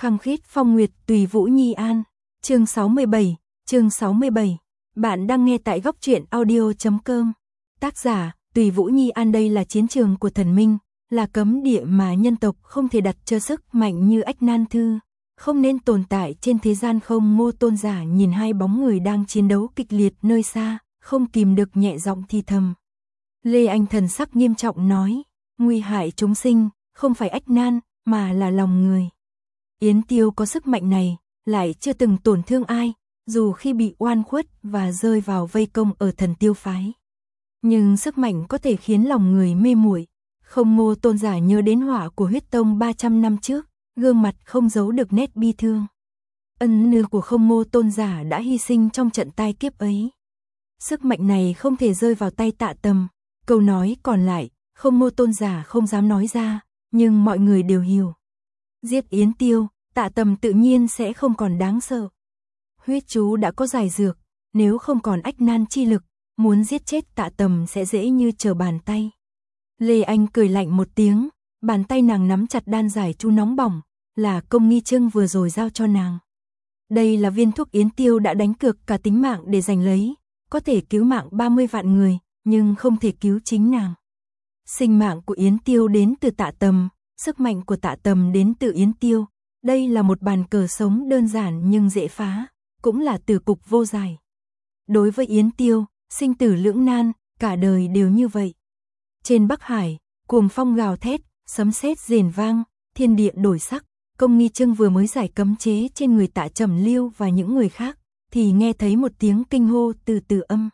Khăng khít phong nguyệt tùy Vũ Nhi An. Chương 67. Bạn đang nghe tại góc truyện audio.com. Tác giả, Tùy Vũ Nhi An. Đây là chiến trường của thần minh, là cấm địa mà nhân tộc không thể đặt cho sức mạnh như Ách Nan Thư, không nên tồn tại trên thế gian. Không Ngô Tôn giả nhìn hai bóng người đang chiến đấu kịch liệt nơi xa, không kìm được nhẹ giọng thì thầm. Lê Anh thần sắc nghiêm trọng nói, nguy hại chúng sinh, không phải Ách Nan, mà là lòng người. Yến Tiêu có sức mạnh này, lại chưa từng tổn thương ai, dù khi bị oan khuất và rơi vào vây công ở Thần Tiêu phái. Nhưng sức mạnh có thể khiến lòng người mê muội. Không Ngô Tôn giả nhớ đến họa của huyết tông 300 năm trước, gương mặt không giấu được nét bi thương. Ân nữ của Không Ngô Tôn giả đã hy sinh trong trận tai kiếp ấy. Sức mạnh này không thể rơi vào tay Tạ Tầm. Câu nói còn lại, Không Ngô Tôn giả không dám nói ra, nhưng mọi người đều hiểu. Giết Yến Tiêu, Tạ Tầm tự nhiên sẽ không còn đáng sợ. Huyết chú đã có giải dược, nếu không còn Ách Nan chi lực, muốn giết chết Tạ Tầm sẽ dễ như trở bàn tay. Lê Anh cười lạnh một tiếng, bàn tay nàng nắm chặt đan giải chú nóng bỏng, là Công Nghi Trưng vừa rồi giao cho nàng. Đây là viên thuốc Yến Tiêu đã đánh cược cả tính mạng để giành lấy, có thể cứu mạng 30 vạn người, nhưng không thể cứu chính nàng. Sinh mạng của Yến Tiêu đến từ Tạ Tầm, sức mạnh của Tạ Tầm đến từ Yến Tiêu. Đây là một bàn cờ sống đơn giản nhưng dễ phá, cũng là từ cục vô giải. Đối với Yến Tiêu, sinh tử lưỡng nan, cả đời đều như vậy. Trên Bắc Hải, cuồng phong gào thét, sấm sét rền vang, thiên địa đổi sắc. Công Nghi Trưng vừa mới giải cấm chế trên người Tạ Trầm Liêu và những người khác, thì nghe thấy một tiếng kinh hô từ từ âm.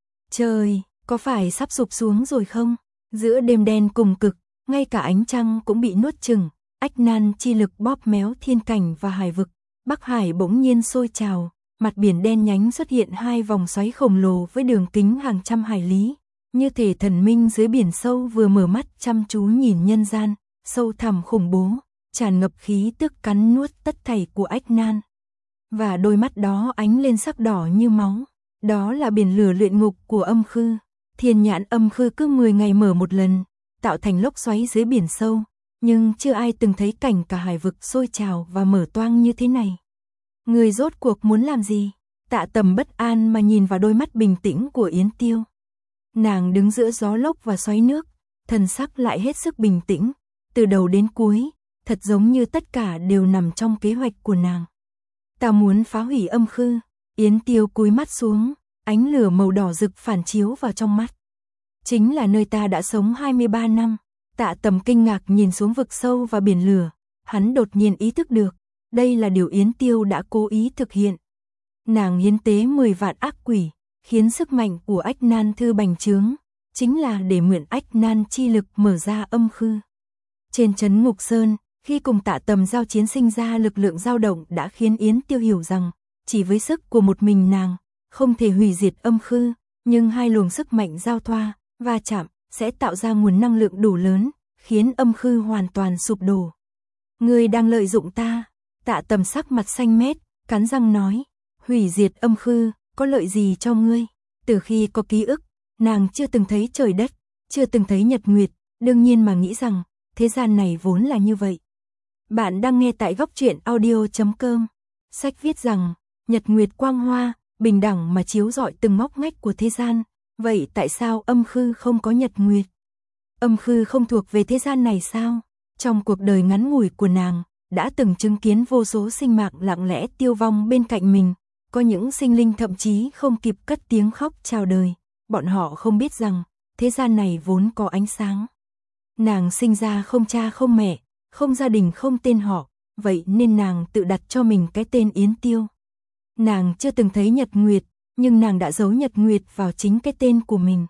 Trời, có phải sắp sụp xuống rồi không? Giữa đêm đen cùng cực, ngay cả ánh trăng cũng bị nuốt chửng. Ách Nan chi lực bóp méo thiên cảnh và hải vực. Bắc Hải bỗng nhiên sôi trào, mặt biển đen nhánh xuất hiện hai vòng xoáy khổng lồ với đường kính hàng trăm hải lý. Như thể thần minh dưới biển sâu vừa mở mắt chăm chú nhìn nhân gian, sâu thẳm khủng bố, tràn ngập khí tức cắn nuốt tất thảy của Ách Nan. Và đôi mắt đó ánh lên sắc đỏ như máu. Đó là biển lửa luyện ngục của Âm Khư. Thiên nhãn Âm Khư cứ 10 ngày mở một lần, tạo thành lốc xoáy dưới biển sâu. Nhưng chưa ai từng thấy cảnh cả hải vực sôi trào và mở toang như thế này. Người rốt cuộc muốn làm gì? Tạ Tầm bất an mà nhìn vào đôi mắt bình tĩnh của Yến Tiêu. Nàng đứng giữa gió lốc và xoáy nước, thần sắc lại hết sức bình tĩnh, từ đầu đến cuối, thật giống như tất cả đều nằm trong kế hoạch của nàng. Ta muốn phá hủy Âm Khư. Yến Tiêu cúi mắt xuống, ánh lửa màu đỏ rực phản chiếu vào trong mắt. Chính là nơi ta đã sống 23 năm. Tạ Tầm kinh ngạc nhìn xuống vực sâu và biển lửa, hắn đột nhiên ý thức được, đây là điều Yến Tiêu đã cố ý thực hiện. Nàng hiến tế 10 vạn ác quỷ, khiến sức mạnh của Ách Nan Thư bành trướng, chính là để mượn Ách Nan chi lực mở ra Âm Khư. Trên trấn Ngục Sơn, khi cùng Tạ Tầm giao chiến sinh ra lực lượng dao động đã khiến Yến Tiêu hiểu rằng, chỉ với sức của một mình nàng, không thể hủy diệt Âm Khư, nhưng hai luồng sức mạnh giao thoa, va chạm, sẽ tạo ra nguồn năng lượng đủ lớn, khiến Âm Khư hoàn toàn sụp đổ. Ngươi đang lợi dụng ta. Tạ Tầm sắc mặt xanh mét, cắn răng nói, hủy diệt Âm Khư, có lợi gì cho ngươi? Từ khi có ký ức, nàng chưa từng thấy trời đất, chưa từng thấy nhật nguyệt, đương nhiên mà nghĩ rằng, thế gian này vốn là như vậy. Bạn đang nghe tại góc truyện audio.com. Sách viết rằng, nhật nguyệt quang hoa, bình đẳng mà chiếu rọi từng ngóc ngách của thế gian. Vậy tại sao Âm Khư không có nhật nguyệt? Âm Khư không thuộc về thế gian này sao? Trong cuộc đời ngắn ngủi của nàng, đã từng chứng kiến vô số sinh mạng lặng lẽ tiêu vong bên cạnh mình. Có những sinh linh thậm chí không kịp cất tiếng khóc chào đời. Bọn họ không biết rằng, thế gian này vốn có ánh sáng. Nàng sinh ra không cha không mẹ, không gia đình không tên họ, vậy nên nàng tự đặt cho mình cái tên Yến Tiêu. Nàng chưa từng thấy nhật nguyệt, nhưng nàng đã giấu nhật nguyệt vào chính cái tên của mình.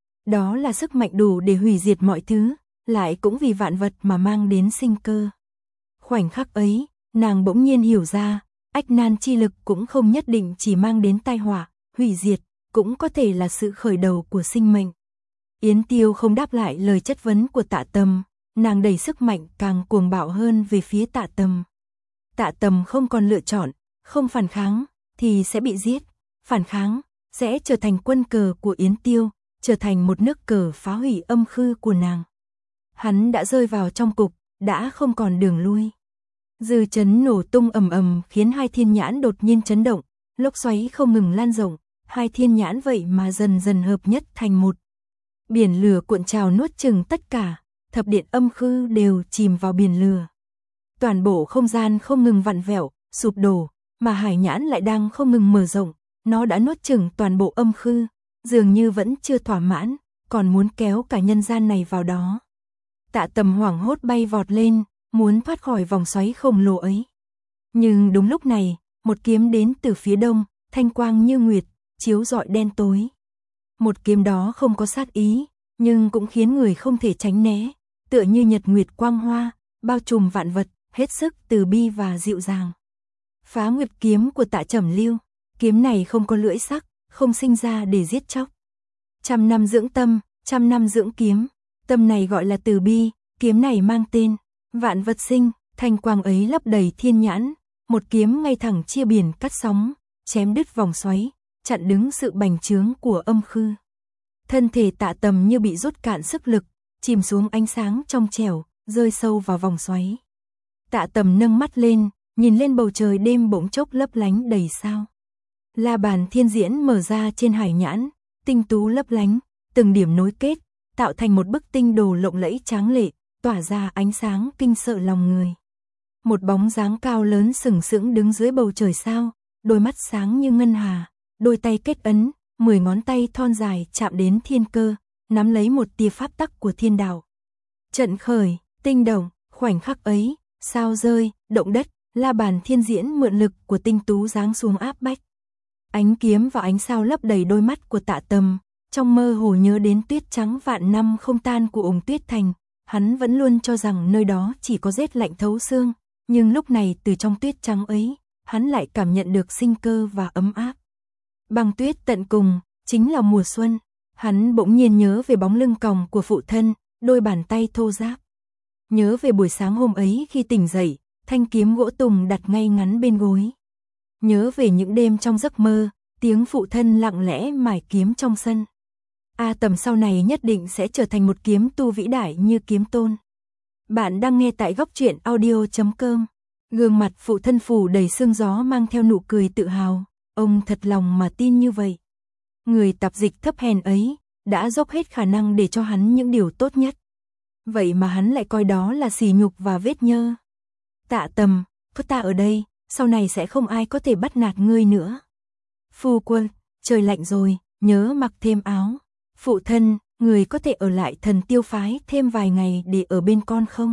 Đó là sức mạnh đủ để hủy diệt mọi thứ, lại cũng vì vạn vật mà mang đến sinh cơ. Khoảnh khắc ấy, nàng bỗng nhiên hiểu ra, Ách Nan chi lực cũng không nhất định chỉ mang đến tai họa, hủy diệt, cũng có thể là sự khởi đầu của sinh mệnh. Yến Tiêu không đáp lại lời chất vấn của Tạ Tầm, nàng đẩy sức mạnh càng cuồng bạo hơn về phía Tạ Tầm. Tạ Tầm không còn lựa chọn, không phản kháng, thì sẽ bị giết. Phản kháng, sẽ trở thành quân cờ của Yến Tiêu, trở thành một nước cờ phá hủy Âm Khư của nàng. Hắn đã rơi vào trong cục, đã không còn đường lui. Dư chấn nổ tung ầm ầm khiến hai thiên nhãn đột nhiên chấn động, lốc xoáy không ngừng lan rộng, hai thiên nhãn vậy mà dần dần hợp nhất thành một. Biển lửa cuộn trào nuốt chửng tất cả, thập điện âm khư đều chìm vào biển lửa. Toàn bộ không gian không ngừng vặn vẹo, sụp đổ, mà hải nhãn lại đang không ngừng mở rộng, nó đã nuốt chửng toàn bộ âm khư, dường như vẫn chưa thỏa mãn, còn muốn kéo cả nhân gian này vào đó. Tạ Tầm hoảng hốt bay vọt lên, muốn thoát khỏi vòng xoáy khổng lồ ấy. Nhưng đúng lúc này, một kiếm đến từ phía đông, thanh quang như nguyệt, chiếu rọi đen tối. Một kiếm đó không có sát ý, nhưng cũng khiến người không thể tránh né, tựa như nhật nguyệt quang hoa, bao trùm vạn vật, hết sức từ bi và dịu dàng. Phá nguyệt kiếm của Tạ Trầm Lưu, kiếm này không có lưỡi sắc, không sinh ra để giết chóc. 100 năm dưỡng tâm, 100 năm dưỡng kiếm, tâm này gọi là từ bi, kiếm này mang tên vạn vật sinh, thanh quang ấy lấp đầy thiên nhãn, một kiếm ngay thẳng chia biển cắt sóng, chém đứt vòng xoáy, chặn đứng sự bành trướng của âm khư. Thân thể Tạ Tầm như bị rút cạn sức lực, chìm xuống ánh sáng trong trẻo, rơi sâu vào vòng xoáy. Tạ Tầm nâng mắt lên, nhìn lên bầu trời đêm bỗng chốc lấp lánh đầy sao. La bàn thiên diễn mở ra trên hải nhãn, tinh tú lấp lánh, từng điểm nối kết, tạo thành một bức tinh đồ lộng lẫy tráng lệ, tỏa ra ánh sáng kinh sợ lòng người. Một bóng dáng cao lớn sừng sững đứng dưới bầu trời sao, đôi mắt sáng như ngân hà, đôi tay kết ấn, 10 ngón tay thon dài chạm đến thiên cơ, nắm lấy một tia pháp tắc của thiên đạo. Trận khởi, tinh động, khoảnh khắc ấy, sao rơi, động đất, la bàn thiên diễn mượn lực của tinh tú giáng xuống áp bách. Ánh kiếm và ánh sao lấp đầy đôi mắt của Tạ Tầm, trong mơ hồ nhớ đến tuyết trắng vạn năm không tan của Ủng Tuyết Thành, hắn vẫn luôn cho rằng nơi đó chỉ có rét lạnh thấu xương, nhưng lúc này từ trong tuyết trắng ấy, hắn lại cảm nhận được sinh cơ và ấm áp. Băng tuyết tận cùng, chính là mùa xuân, hắn bỗng nhiên nhớ về bóng lưng còng của phụ thân, đôi bàn tay thô ráp. Nhớ về buổi sáng hôm ấy khi tỉnh dậy, thanh kiếm gỗ tùng đặt ngay ngắn bên gối. Nhớ về những đêm trong giấc mơ, tiếng phụ thân lặng lẽ mài kiếm trong sân. A Tầm sau này nhất định sẽ trở thành một kiếm tu vĩ đại như Kiếm Tôn. Bạn đang nghe tại góc truyện audio.com. Gương mặt phụ thân phủ đầy sương gió mang theo nụ cười tự hào, ông thật lòng mà tin như vậy. Người tạp dịch thấp hèn ấy, đã dốc hết khả năng để cho hắn những điều tốt nhất. Vậy mà hắn lại coi đó là sỉ nhục và vết nhơ. Tạ Tầm, có ta ở đây, sau này sẽ không ai có thể bắt nạt ngươi nữa. Phu quân, trời lạnh rồi, nhớ mặc thêm áo. Phụ thân, người có thể ở lại Thần Tiêu phái thêm vài ngày để ở bên con không?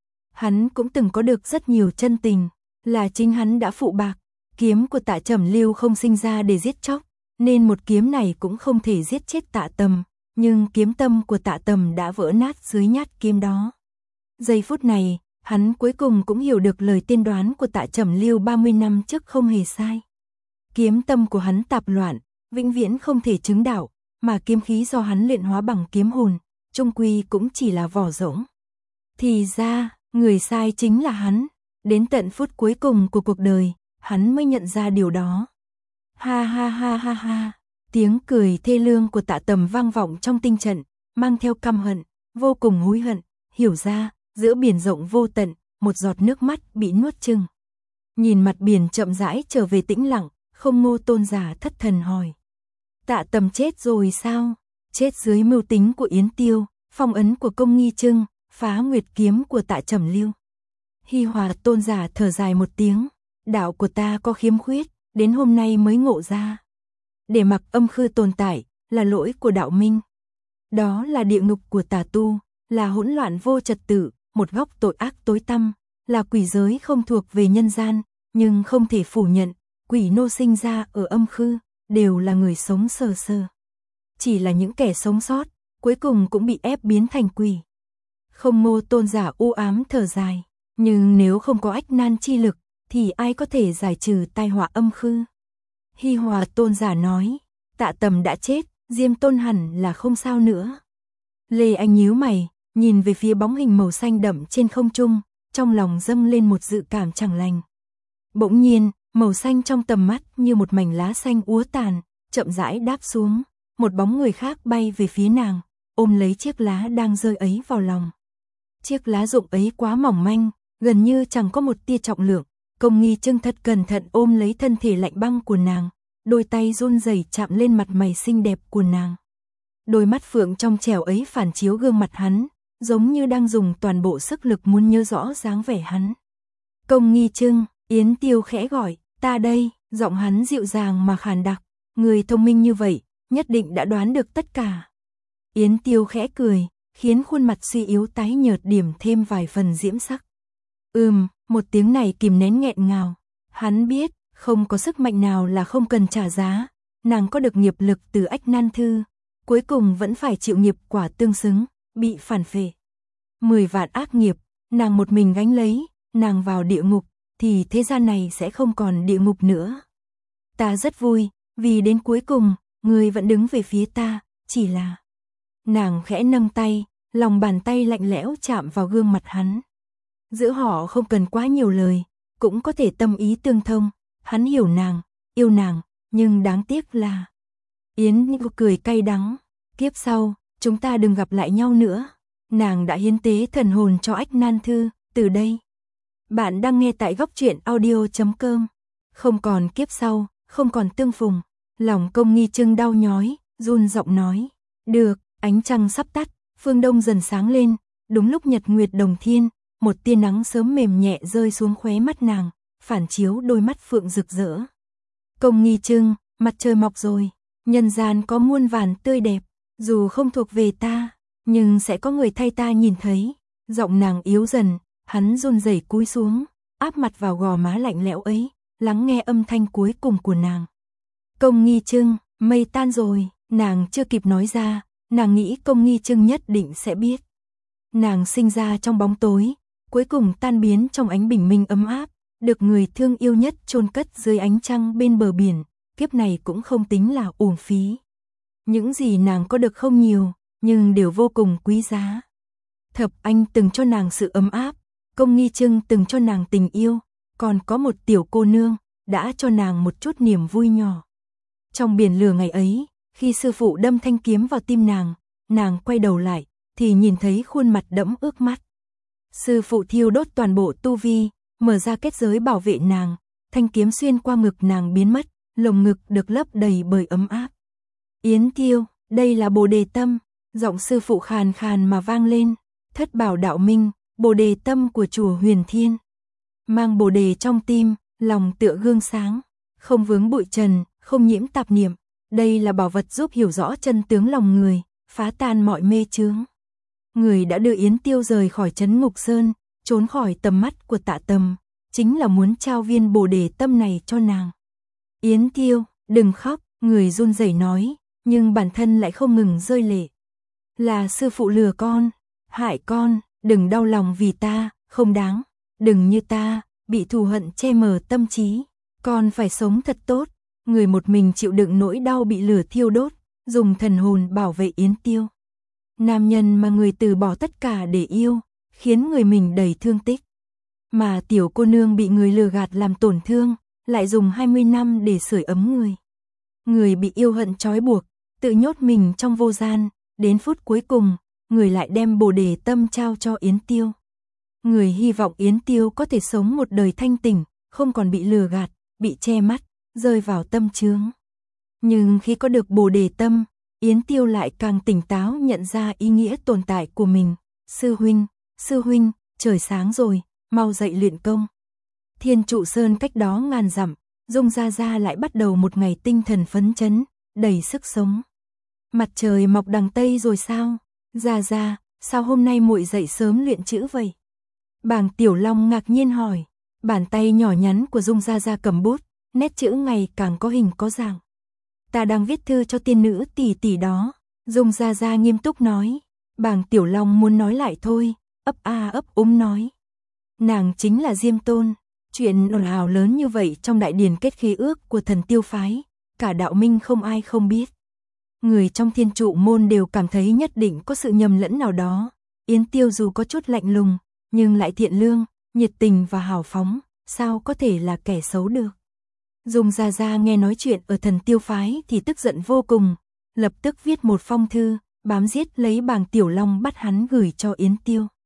Hắn cũng từng có được rất nhiều chân tình, là chính hắn đã phụ bạc. Kiếm của Tạ Trầm Lưu không sinh ra để giết chóc, nên một kiếm này cũng không thể giết chết Tạ Tầm, nhưng kiếm tâm của Tạ Tầm đã vỡ nát dưới nhát kiếm đó. Giây phút này, hắn cuối cùng cũng hiểu được lời tiên đoán của Tạ Trầm Lưu 30 năm trước không hề sai. Kiếm tâm của hắn tạp loạn, vĩnh viễn không thể chứng đạo, mà kiếm khí do hắn luyện hóa bằng kiếm hồn, chung quy cũng chỉ là vỏ rỗng. Thì ra, người sai chính là hắn, đến tận phút cuối cùng của cuộc đời, hắn mới nhận ra điều đó. Ha ha ha ha ha, tiếng cười thê lương của Tạ Tầm vang vọng trong tinh trận, mang theo căm hận, vô cùng hối hận, hiểu ra, giữa biển rộng vô tận, một giọt nước mắt bị nuốt chửng. Nhìn mặt biển chậm rãi trở về tĩnh lặng, Không Ngô Tôn giả thất thần hỏi. Tạ Tầm chết rồi sao? Chết dưới mưu tính của Yến Tiêu, phong ấn của Công Nghi Trưng, phá nguyệt kiếm của Tạ Trầm Lưu. Hi Hòa Tôn giả thở dài một tiếng, đạo của ta có khiếm khuyết, đến hôm nay mới ngộ ra. Để mặc âm khư tồn tại, là lỗi của đạo minh. Đó là địa ngục của tà tu, là hỗn loạn vô trật tự, một góc tội ác tối tăm, là quỷ giới không thuộc về nhân gian, nhưng không thể phủ nhận, quỷ nô sinh ra ở âm khư, đều là người sống sờ sờ. Chỉ là những kẻ sống sót, cuối cùng cũng bị ép biến thành quỷ. Không Ngô Tôn giả u ám thở dài, nhưng nếu không có ách nan chi lực, thì ai có thể giải trừ tai họa âm khư? Hi Hòa Tôn giả nói, Tạ Tầm đã chết, Diêm Tôn hẳn là không sao nữa. Lê Anh nhíu mày, nhìn về phía bóng hình màu xanh đậm trên không trung, trong lòng dâng lên một dự cảm chẳng lành. Bỗng nhiên, màu xanh trong tầm mắt như một mảnh lá xanh úa tàn, chậm rãi đáp xuống, một bóng người khác bay về phía nàng, ôm lấy chiếc lá đang rơi ấy vào lòng. Chiếc lá rụng ấy quá mỏng manh, gần như chẳng có một tia trọng lượng. Công Nghi Trưng thật cẩn thận ôm lấy thân thể lạnh băng của nàng, đôi tay run rẩy chạm lên mặt mày xinh đẹp của nàng. Đôi mắt phượng trong trẻo ấy phản chiếu gương mặt hắn, giống như đang dùng toàn bộ sức lực muốn nhớ rõ dáng vẻ hắn. Công Nghi Trưng, Yến Tiêu khẽ gọi, ta đây, giọng hắn dịu dàng mà khàn đặc, người thông minh như vậy, nhất định đã đoán được tất cả. Yến Tiêu khẽ cười, khiến khuôn mặt suy yếu tái nhợt điểm thêm vài phần diễm sắc. Một tiếng này kìm nén nghẹn ngào. Hắn biết, không có sức mạnh nào là không cần trả giá. Nàng có được nghiệp lực từ Ách Nan Thư, cuối cùng vẫn phải chịu nghiệp quả tương xứng, bị phản phệ. 10 vạn ác nghiệp, nàng một mình gánh lấy, nàng vào địa ngục, thì thế gian này sẽ không còn địa ngục nữa. Ta rất vui, vì đến cuối cùng, ngươi vẫn đứng về phía ta, chỉ là... Nàng khẽ nâng tay, lòng bàn tay lạnh lẽo chạm vào gương mặt hắn. Giữa họ không cần quá nhiều lời, cũng có thể tâm ý tương thông. Hắn hiểu nàng, yêu nàng, nhưng đáng tiếc là... Yến Nhu cười cay đắng, kiếp sau, chúng ta đừng gặp lại nhau nữa. Nàng đã hiến tế thần hồn cho Ách Nan Thư, từ đây. Bạn đang nghe tại góc truyện audio.com. Không còn kiếp sau, không còn tương phùng. Lòng Công Nghi Trưng đau nhói, run giọng nói. Được, ánh trăng sắp tắt, phương đông dần sáng lên. Đúng lúc nhật nguyệt đồng thiên, một tia nắng sớm mềm nhẹ rơi xuống khóe mắt nàng, phản chiếu đôi mắt phượng rực rỡ. Công Nghi Trưng, mặt trời mọc rồi, nhân gian có muôn vàn tươi đẹp, dù không thuộc về ta, nhưng sẽ có người thay ta nhìn thấy. Giọng nàng yếu dần, hắn run rẩy cúi xuống, áp mặt vào gò má lạnh lẽo ấy, lắng nghe âm thanh cuối cùng của nàng. Công Nghi Trưng, mây tan rồi, nàng chưa kịp nói ra, nàng nghĩ Công Nghi Trưng nhất định sẽ biết. Nàng sinh ra trong bóng tối, cuối cùng tan biến trong ánh bình minh ấm áp, được người thương yêu nhất chôn cất dưới ánh trăng bên bờ biển, kiếp này cũng không tính là uổng phí. Những gì nàng có được không nhiều, nhưng đều vô cùng quý giá. Thập Anh từng cho nàng sự ấm áp, Công Nghi Trưng từng cho nàng tình yêu, còn có một tiểu cô nương, đã cho nàng một chút niềm vui nhỏ. Trong biển lửa ngày ấy, khi sư phụ đâm thanh kiếm vào tim nàng quay đầu lại, thì nhìn thấy khuôn mặt đẫm ước mắt. Sư phụ thiêu đốt toàn bộ tu vi, mở ra kết giới bảo vệ nàng, thanh kiếm xuyên qua ngực nàng biến mất, lồng ngực được lấp đầy bởi ấm áp. Yến Tiêu, đây là Bồ Đề Tâm, giọng sư phụ khàn khàn mà vang lên, Thất Bảo Đạo Minh, Bồ Đề Tâm của chùa Huyền Thiên. Mang Bồ Đề trong tim, lòng tựa gương sáng, không vướng bụi trần, không nhiễm tạp niệm, đây là bảo vật giúp hiểu rõ chân tướng lòng người, phá tan mọi mê chướng. Người đã đưa Yến Tiêu rời khỏi trấn Ngục Sơn, trốn khỏi tầm mắt của Tạ Tầm, chính là muốn trao viên Bồ Đề Tâm này cho nàng. Yến Tiêu, đừng khóc, người run rẩy nói, nhưng bản thân lại không ngừng rơi lệ. Là sư phụ lừa con, hại con, đừng đau lòng vì ta, không đáng, đừng như ta, bị thù hận che mờ tâm trí, con phải sống thật tốt. Người một mình chịu đựng nỗi đau bị lửa thiêu đốt, dùng thần hồn bảo vệ Yến Tiêu. Nam nhân mà người từ bỏ tất cả để yêu, khiến người mình đầy thương tích. Mà tiểu cô nương bị người lừa gạt làm tổn thương, lại dùng 20 năm để sưởi ấm người. Người bị yêu hận trói buộc, tự nhốt mình trong vô gian, đến phút cuối cùng, người lại đem Bồ Đề Tâm trao cho Yến Tiêu. Người hy vọng Yến Tiêu có thể sống một đời thanh tỉnh, không còn bị lừa gạt, bị che mắt, rơi vào tâm chướng. Nhưng khi có được Bồ Đề Tâm, Yến Tiêu lại càng tỉnh táo nhận ra ý nghĩa tồn tại của mình. Sư huynh, trời sáng rồi, mau dậy luyện công. Thiên Trụ Sơn cách đó ngàn dặm, Dung Gia Gia lại bắt đầu một ngày tinh thần phấn chấn, đầy sức sống. Mặt trời mọc đằng Tây rồi sao? Gia Gia, sao hôm nay muội dậy sớm luyện chữ vậy? Bàng Tiểu Long ngạc nhiên hỏi. Bàn tay nhỏ nhắn của Dung Gia Gia cầm bút, nét chữ ngày càng có hình có dạng. Ta đang viết thư cho tiên nữ tỷ tỷ đó. Dung Gia Gia nghiêm túc nói. Bàng Tiểu Long muốn nói lại thôi, ấp a ấp úng nói. Nàng chính là Diêm Tôn. Chuyện ồn ào lớn như vậy trong đại điển kết khế ước của Thần Tiêu phái, cả đạo minh không ai không biết. Người trong Thiên Trụ môn đều cảm thấy nhất định có sự nhầm lẫn nào đó. Yến Tiêu dù có chút lạnh lùng, nhưng lại thiện lương, nhiệt tình và hào phóng, sao có thể là kẻ xấu được. Dung Gia Gia nghe nói chuyện ở Thần Tiêu phái thì tức giận vô cùng, lập tức viết một phong thư, bám giết lấy Bàng Tiểu Long bắt hắn gửi cho Yến Tiêu.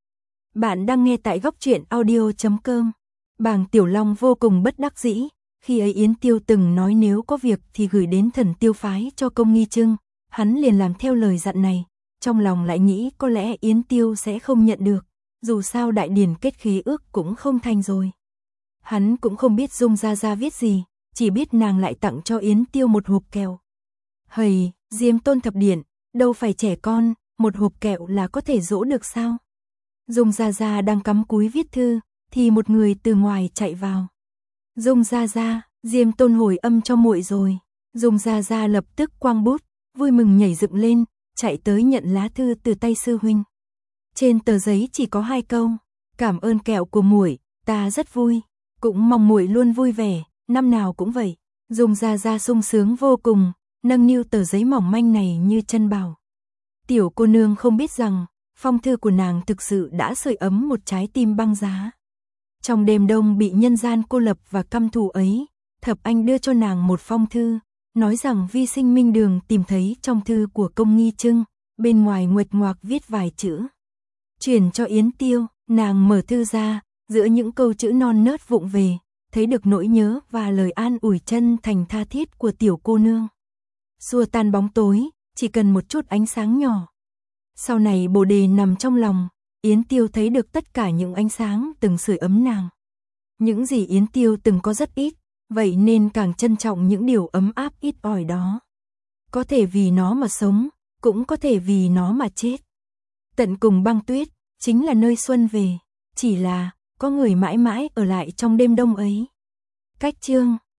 Bạn đang nghe tại góc truyện audio.com. Bàng Tiểu Long vô cùng bất đắc dĩ, khi ấy Yến Tiêu từng nói nếu có việc thì gửi đến Thần Tiêu phái cho Công Nghi Trưng, hắn liền làm theo lời dặn này, trong lòng lại nghĩ có lẽ Yến Tiêu sẽ không nhận được, dù sao đại điển kết khí ước cũng không thành rồi. Hắn cũng không biết Dung Gia Gia viết gì, chỉ biết nàng lại tặng cho Yến Tiêu một hộp kẹo. Hầy, Diêm Tôn thập điện, đâu phải trẻ con, một hộp kẹo là có thể dỗ được sao? Dung Gia Gia đang cắm cúi viết thư, thì một người từ ngoài chạy vào. Dung Gia Gia, Diêm Tôn hồi âm cho muội rồi. Dung Gia Gia lập tức quăng bút, vui mừng nhảy dựng lên, chạy tới nhận lá thư từ tay sư huynh. Trên tờ giấy chỉ có 2 câu, cảm ơn kẹo của muội, ta rất vui, cũng mong muội luôn vui vẻ, năm nào cũng vậy. Dung Gia Gia sung sướng vô cùng, nâng niu tờ giấy mỏng manh này như chân bảo. Tiểu cô nương không biết rằng, phong thư của nàng thực sự đã sưởi ấm một trái tim băng giá. Trong đêm đông bị nhân gian cô lập và căm thù ấy, Thập Anh đưa cho nàng một phong thư, nói rằng Vi Sinh Minh Đường tìm thấy trong thư của Công Nghi Trưng, bên ngoài nguệch ngoạc viết vài chữ. Chuyển cho Yến Tiêu, nàng mở thư ra, giữa những câu chữ non nớt vụng về, thấy được nỗi nhớ và lời an ủi chân thành tha thiết của tiểu cô nương. Xua tan bóng tối, chỉ cần một chút ánh sáng nhỏ. Sau này bồ đề nằm trong lòng, Yến Tiêu thấy được tất cả những ánh sáng từng sưởi ấm nàng. Những gì Yến Tiêu từng có rất ít, vậy nên càng trân trọng những điều ấm áp ít ỏi đó. Có thể vì nó mà sống, cũng có thể vì nó mà chết. Tận cùng băng tuyết, chính là nơi xuân về, chỉ là có người mãi mãi ở lại trong đêm đông ấy. Cách chương